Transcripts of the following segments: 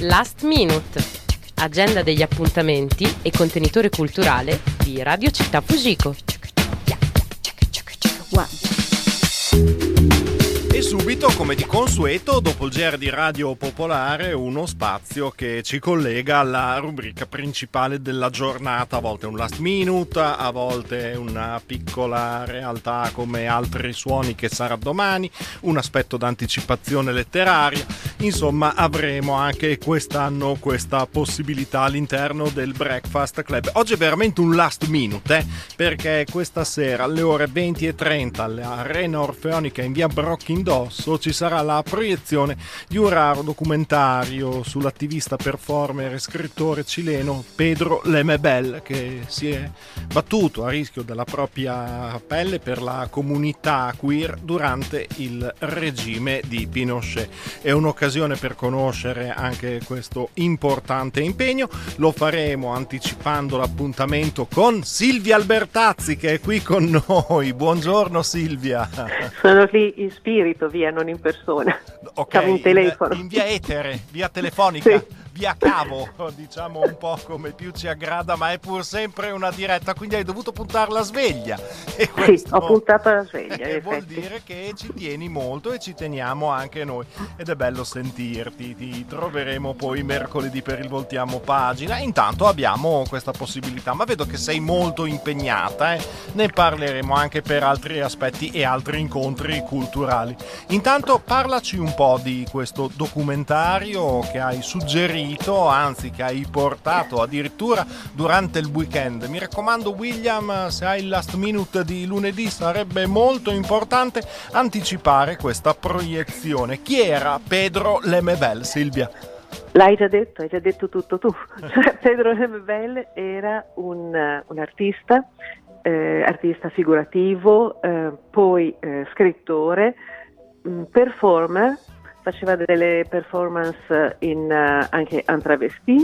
Last Minute, agenda degli appuntamenti e contenitore culturale di Radio Città Fujiko. E subito, come di consueto, dopo il GR di Radio Popolare, uno spazio che ci collega alla rubrica principale della giornata. A volte un last minute, a volte una piccola realtà come Altri suoni che sarà domani, un aspetto d'anticipazione letteraria. Insomma, avremo anche quest'anno questa possibilità all'interno del Breakfast Club. Oggi è veramente un last minute, perché questa sera alle ore 20:30 all'Arena Orfeonica in via Brocchindоsso ci sarà la proiezione di un raro documentario sull'attivista, performer e scrittore cileno Pedro Lemebel, che si è battuto a rischio della propria pelle per la comunità queer durante il regime di Pinochet. È un'occasione per conoscere anche questo importante impegno. Lo faremo anticipando l'appuntamento con Silvia Albertazzi, che è qui con noi. Buongiorno Silvia. Sono lì in spirito, via, non in persona. Ok, in telefono. In via etere, via telefonica. Sì. Via cavo, diciamo un po' come più ci aggrada, ma è pur sempre una diretta, quindi hai dovuto puntare la sveglia. E questo, sì, ho puntato la sveglia. E vuol dire che ci tieni molto e ci teniamo anche noi, ed è bello sentirti. Ti troveremo poi mercoledì per il Voltiamo Pagina. Intanto abbiamo questa possibilità, ma vedo che sei molto impegnata, ne parleremo anche per altri aspetti e altri incontri culturali. Intanto parlaci un po' di questo documentario che hai suggerito, anzi che hai portato addirittura durante il weekend. Mi raccomando William, se hai il last minute di lunedì sarebbe molto importante anticipare questa proiezione. Chi era Pedro Lemebel, Silvia? L'hai già detto, hai già detto tutto tu. Pedro Lemebel era un artista, artista figurativo, poi scrittore, performer. Faceva delle performance anche en travesti,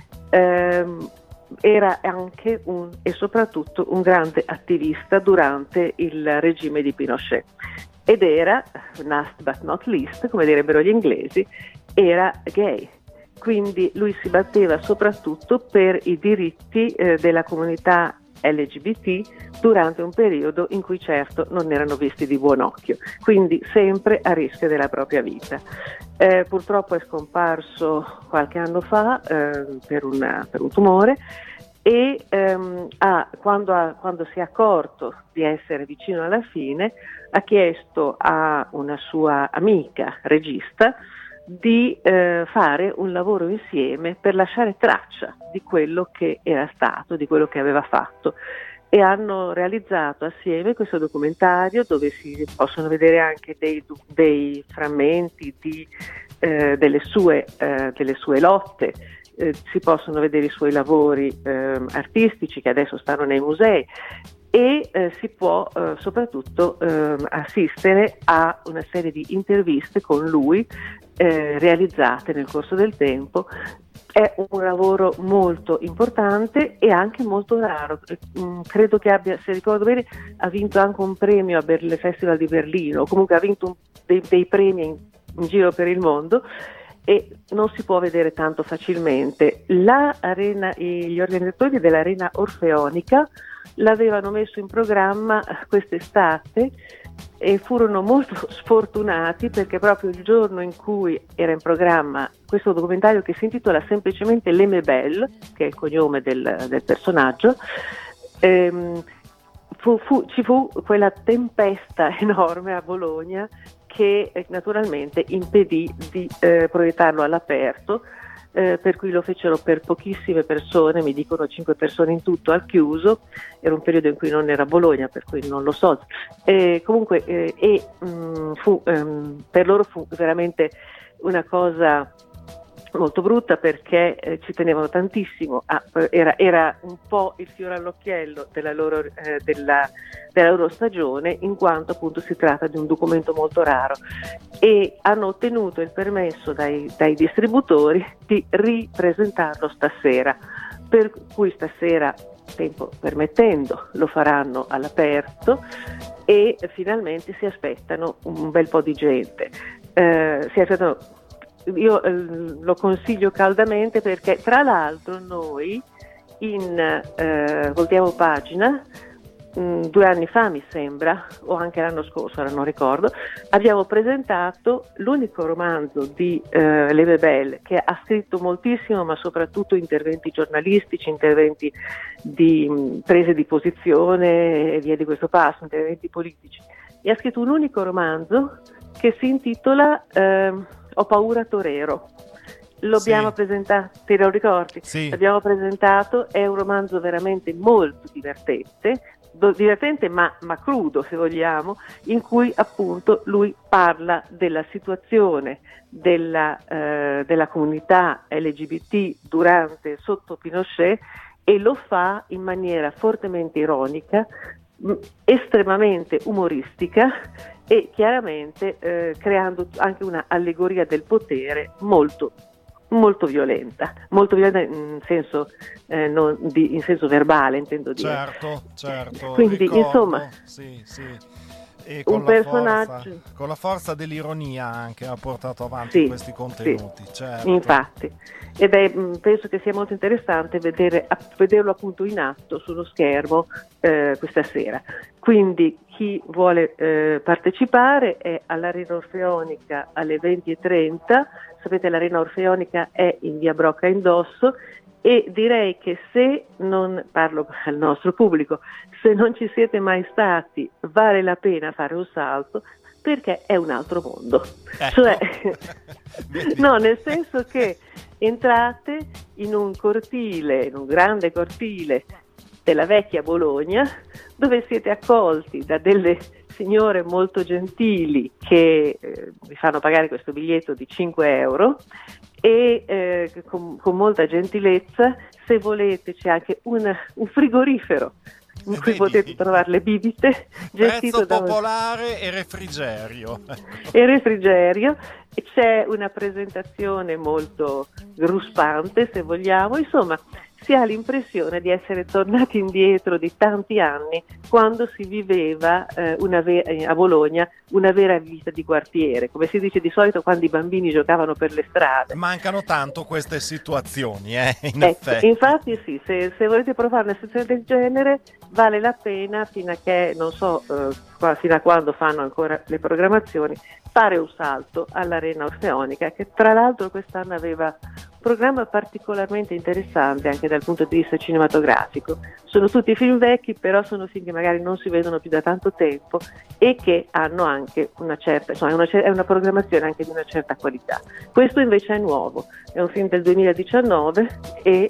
era anche e soprattutto un grande attivista durante il regime di Pinochet ed era, last but not least, come direbbero gli inglesi, era gay. Quindi lui si batteva soprattutto per i diritti della comunità LGBT durante un periodo in cui certo non erano visti di buon occhio, quindi sempre a rischio della propria vita. Purtroppo è scomparso qualche anno fa per un tumore e quando si è accorto di essere vicino alla fine ha chiesto a una sua amica regista di fare un lavoro insieme per lasciare traccia di quello che era stato, di quello che aveva fatto, e hanno realizzato assieme questo documentario dove si possono vedere anche dei frammenti delle sue lotte, si possono vedere i suoi lavori artistici che adesso stanno nei musei e si può soprattutto assistere a una serie di interviste con lui realizzate nel corso del tempo. È un lavoro molto importante e anche molto raro. Credo che abbia, se ricordo bene, ha vinto anche un premio al Festival di Berlino, o comunque ha vinto dei premi in giro per il mondo e non si può vedere tanto facilmente. Gli organizzatori dell'Arena Orfeonica l'avevano messo in programma quest'estate e furono molto sfortunati perché proprio il giorno in cui era in programma questo documentario, che si intitola semplicemente Lemebel, che è il cognome del personaggio, ci fu quella tempesta enorme a Bologna che naturalmente impedì di proiettarlo all'aperto, per cui lo fecero per pochissime persone, mi dicono 5 persone in tutto al chiuso. Era un periodo in cui non era Bologna, per cui non lo so. Comunque per loro fu veramente una cosa molto brutta perché ci tenevano tantissimo, era un po' il fiore all'occhiello della loro stagione, in quanto appunto si tratta di un documento molto raro, e hanno ottenuto il permesso dai distributori di ripresentarlo stasera, per cui stasera, tempo permettendo, lo faranno all'aperto e finalmente si aspettano un bel po' di gente, si aspettano io lo consiglio caldamente, perché tra l'altro noi voltiamo pagina 2 anni fa, mi sembra, o anche l'anno scorso, ora non ricordo, abbiamo presentato l'unico romanzo di Leve Bell, che ha scritto moltissimo, ma soprattutto interventi giornalistici, interventi di prese di posizione e via di questo passo, interventi politici. E ha scritto un unico romanzo che si intitola Ho paura torero. Lo abbiamo presentato, te lo ricordi? Sì. L'abbiamo presentato, è un romanzo veramente molto divertente ma crudo, se vogliamo, in cui appunto lui parla della situazione della comunità LGBT sotto Pinochet, e lo fa in maniera fortemente ironica, estremamente umoristica e chiaramente creando anche una allegoria del potere molto violenta in senso in senso verbale, intendo dire. Certo. Quindi ricordo, insomma, sì. E con un personaggio con la forza dell'ironia anche ha portato avanti questi contenuti. Sì, certo. infatti, ed penso che sia molto interessante vederlo appunto in atto sullo schermo questa sera. Quindi chi vuole partecipare è all'Arena Orfeonica alle 20:30. Sapete, l'Arena Orfeonica è in via Brocca Indosso, e direi che, se non parlo al nostro pubblico, se non ci siete mai stati, vale la pena fare un salto, perché è un altro mondo. Ecco. Cioè, no, nel senso che entrate in un grande cortile della vecchia Bologna, dove siete accolti da delle signore molto gentili che vi fanno pagare questo biglietto di 5 euro, e con molta gentilezza, se volete, c'è anche un frigorifero in cui potete trovare le bibite, prezzo popolare e refrigerio. E c'è una presentazione molto ruspante, se vogliamo. Insomma, si ha l'impressione di essere tornati indietro di tanti anni, quando si viveva a Bologna una vera vita di quartiere, come si dice di solito quando i bambini giocavano per le strade. Mancano tanto queste situazioni, in effetti. Infatti sì, se volete provare una situazione del genere, vale la pena, fino a che, non so fino a quando fanno ancora le programmazioni, fare un salto all'Arena Orfeonica, che tra l'altro quest'anno aveva un programma particolarmente interessante anche dal punto di vista cinematografico. Sono tutti film vecchi, però sono film che magari non si vedono più da tanto tempo e che hanno anche una certa, è una programmazione anche di una certa qualità. Questo invece è nuovo, è un film del 2019 e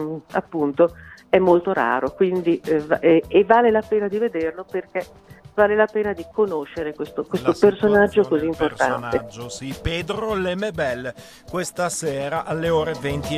appunto è molto raro, quindi e vale la pena di vederlo, perché vale la pena di conoscere questo personaggio così importante. Sì, Pedro Lemebel, questa sera alle ore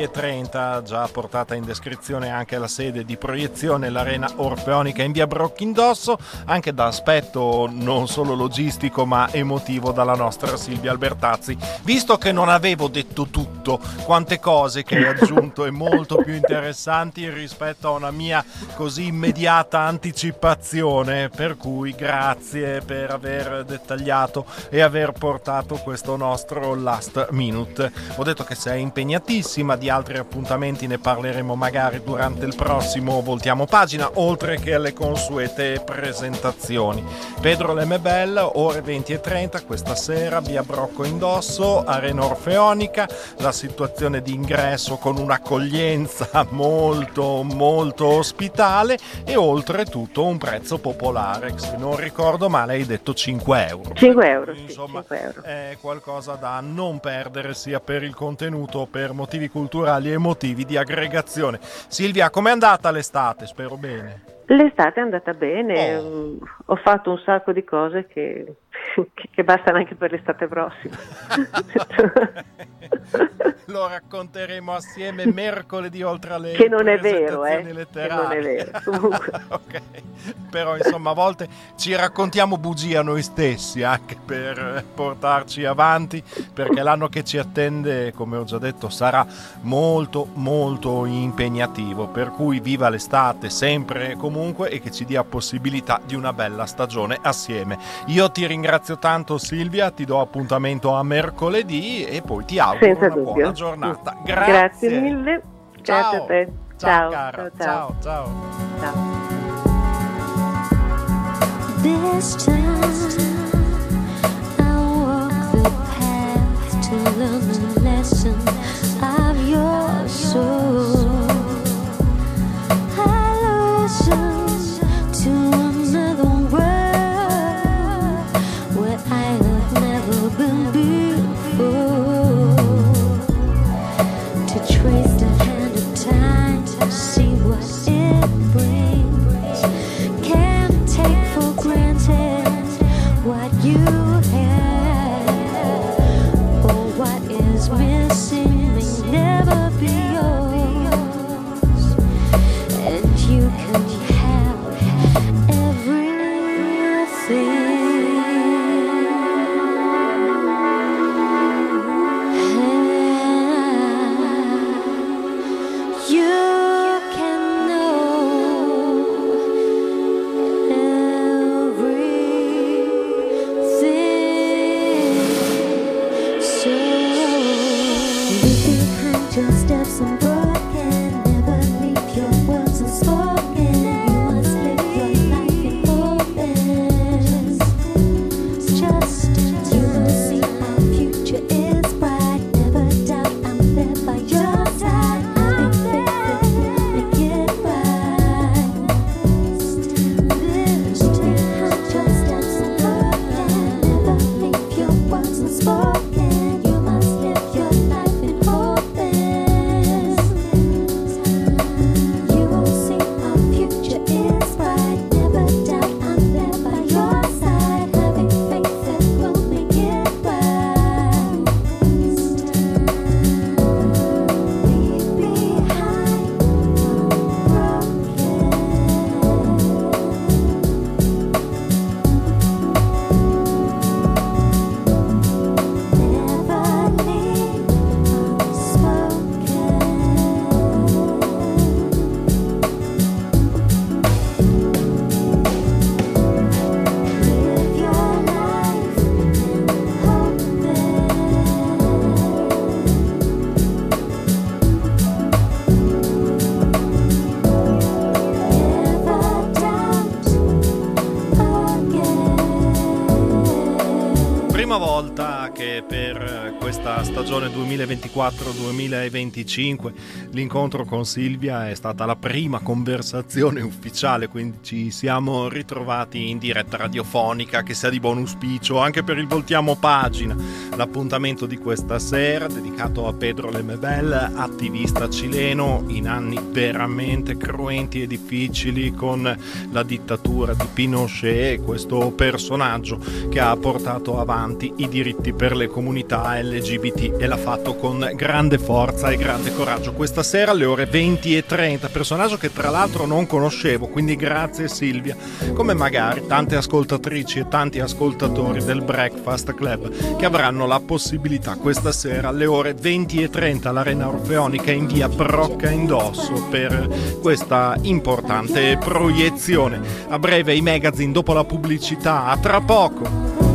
20:30, già portata in descrizione anche la sede di proiezione, l'Arena Orfeonica in via Brocca Indosso, anche da aspetto non solo logistico ma emotivo dalla nostra Silvia Albertazzi. Visto che non avevo detto tutto, quante cose che hai aggiunto e molto più interessanti rispetto a una mia così immediata anticipazione, per cui grazie per aver dettagliato e aver portato questo nostro last minute. Ho detto che sei impegnatissima, di altri appuntamenti ne parleremo magari durante il prossimo Voltiamo Pagina, oltre che alle consuete presentazioni. Pedro Lemebel, ore 20:30 questa sera, via Brocco Indosso, Arena Orfeonica, la situazione di ingresso con un'accoglienza molto molto ospitale e oltretutto un prezzo popolare, se non ricordo male hai detto 5 euro. 5 euro, insomma, 5 euro. È qualcosa da non perdere, sia per il contenuto, per motivi culturali e motivi di aggregazione. Silvia, com'è andata l'estate? Spero bene. L'estate è andata bene, ho fatto un sacco di cose che bastano anche per l'estate prossima. lo racconteremo assieme mercoledì oltre alle che non è vero, letterarie. Che non è vero. Comunque. Ok, però insomma a volte ci raccontiamo bugie a noi stessi anche per portarci avanti, perché l'anno che ci attende, come ho già detto, sarà molto molto impegnativo, per cui viva l'estate sempre e comunque, e che ci dia possibilità di una bella stagione assieme. Io ti ringrazio tanto Silvia, ti do appuntamento a mercoledì e poi ti auguro una buona giornata. Grazie mille. Grazie a te. Ciao cara. Ciao. This time I walk the path to learn the lesson of your soul. I listen to another world where I have never been before, to trace the hand of time to see what it brings. Can't take for granted what you have, or what is missing may never be yours, and you can have everything. You can know everything. So leave behind your steps unbroken. Never leave your words unspoken. You must live your life in openness. Just you will see our future is bright. Never doubt I'm there by your side. Having faith that we'll make it right. Leave behind your steps unbroken. Never leave your words unspoken. You must live your life in openness. You will see our future is bright. Never doubt I'm there by your side. Having faith that we'll make it right. Leave behind broken. Never leave unspoken. Live your life in hope. Never doubt again. Prima volta che per questa stagione 2024-2025 l'incontro con Silvia è stata la prima conversazione ufficiale, quindi ci siamo ritrovati in diretta radiofonica, che sia di buon auspicio anche per il Voltiamo Pagina. L'appuntamento di questa sera dedicato a Pedro Lemebel, attivista cileno in anni veramente cruenti e difficili con la dittatura di Pinochet, questo personaggio che ha portato avanti i diritti per le comunità LGBT e l'ha fatto con grande forza e grande coraggio. Questa sera alle ore 20:30, personaggio che tra l'altro non conoscevo, quindi grazie Silvia, come magari tante ascoltatrici e tanti ascoltatori del Breakfast Club che avranno la possibilità questa sera alle ore 20:30 all'Arena Orfeonica in via Brocca Indosso per questa importante proiezione. A breve i magazine, dopo la pubblicità, a tra poco.